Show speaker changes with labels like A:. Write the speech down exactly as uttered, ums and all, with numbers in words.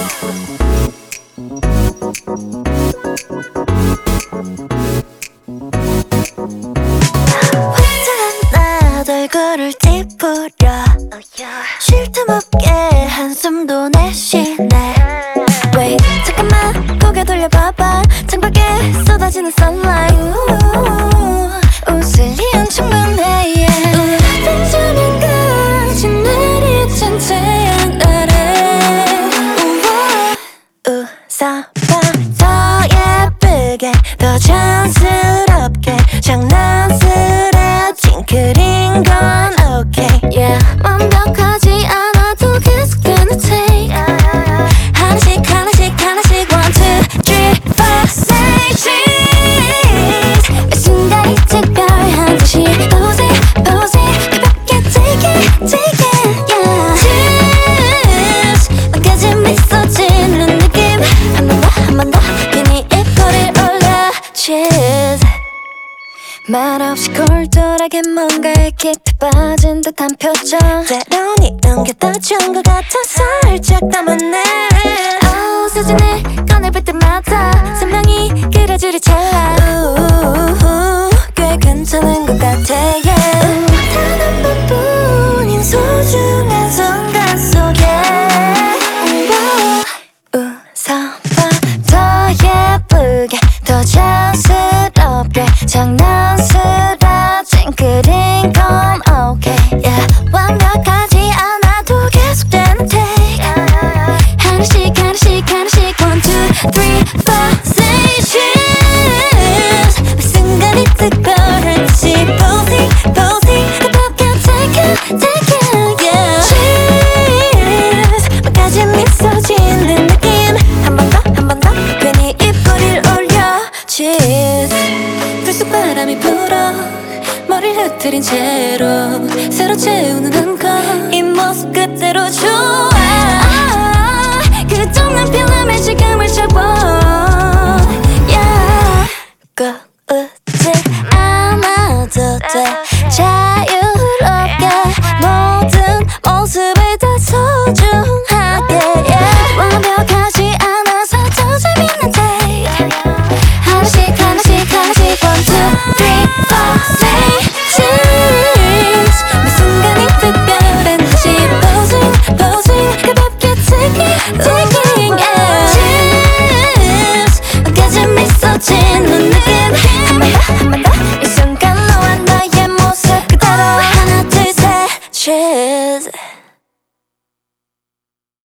A: 화장한 나 얼굴을 찌푸려 쉴 틈 없게 한숨도 내쉬네. Wait 잠깐만 고개 돌려봐봐. 창밖에 쏟아지는 sunlight. 웃을 이유는 충분해 yeah. 벤자민까지 내리친 태양 아래 웃어봐. 더 예쁘게 더 자연스럽게 장난스레 찡그린 건 okay yeah. 완벽하지 않아도 계속되는 take 하나씩 하나씩 하나씩 one two three four say cheese 매 순간이 특별한 듯이 pose it pose it 가볍게 take it take it yeah. Cheese 끝까지 미소 짓는 느낌 한 번 더 한 번 더 괜히 입꼬리를 올려 cheese 말없이 콜돌하게 뭔가에 깊이 빠진 듯한 표정 때론 이런 게 더 좋은 것 같아 살짝 담았네. oh, 사진을 꺼내볼 때마다 선명히 그려주리 찰나 우우우 꽤 괜찮은 것 같아 yeah. 단 한 번뿐인 소중한 순간 속에 웃어봐. 더 예쁘게 더 자연스럽게 장난스레 찡그린 건 okay yeah. 완벽하지 않아도 계속되는 take 하나씩 하나씩 하나씩 one two three four say cheese 매 순간이 특별한 듯이 pose it pose it 가볍게 take it take it yeah. Cheese 끝까지 미소 짓는 느낌 한 번 더 한 번 더 괜히 입꼬리를 올려 cheese 불쑥 바람이 불어 머리를 흐트린 채로 새로 채우는 한컷 이 모습 그대로 줘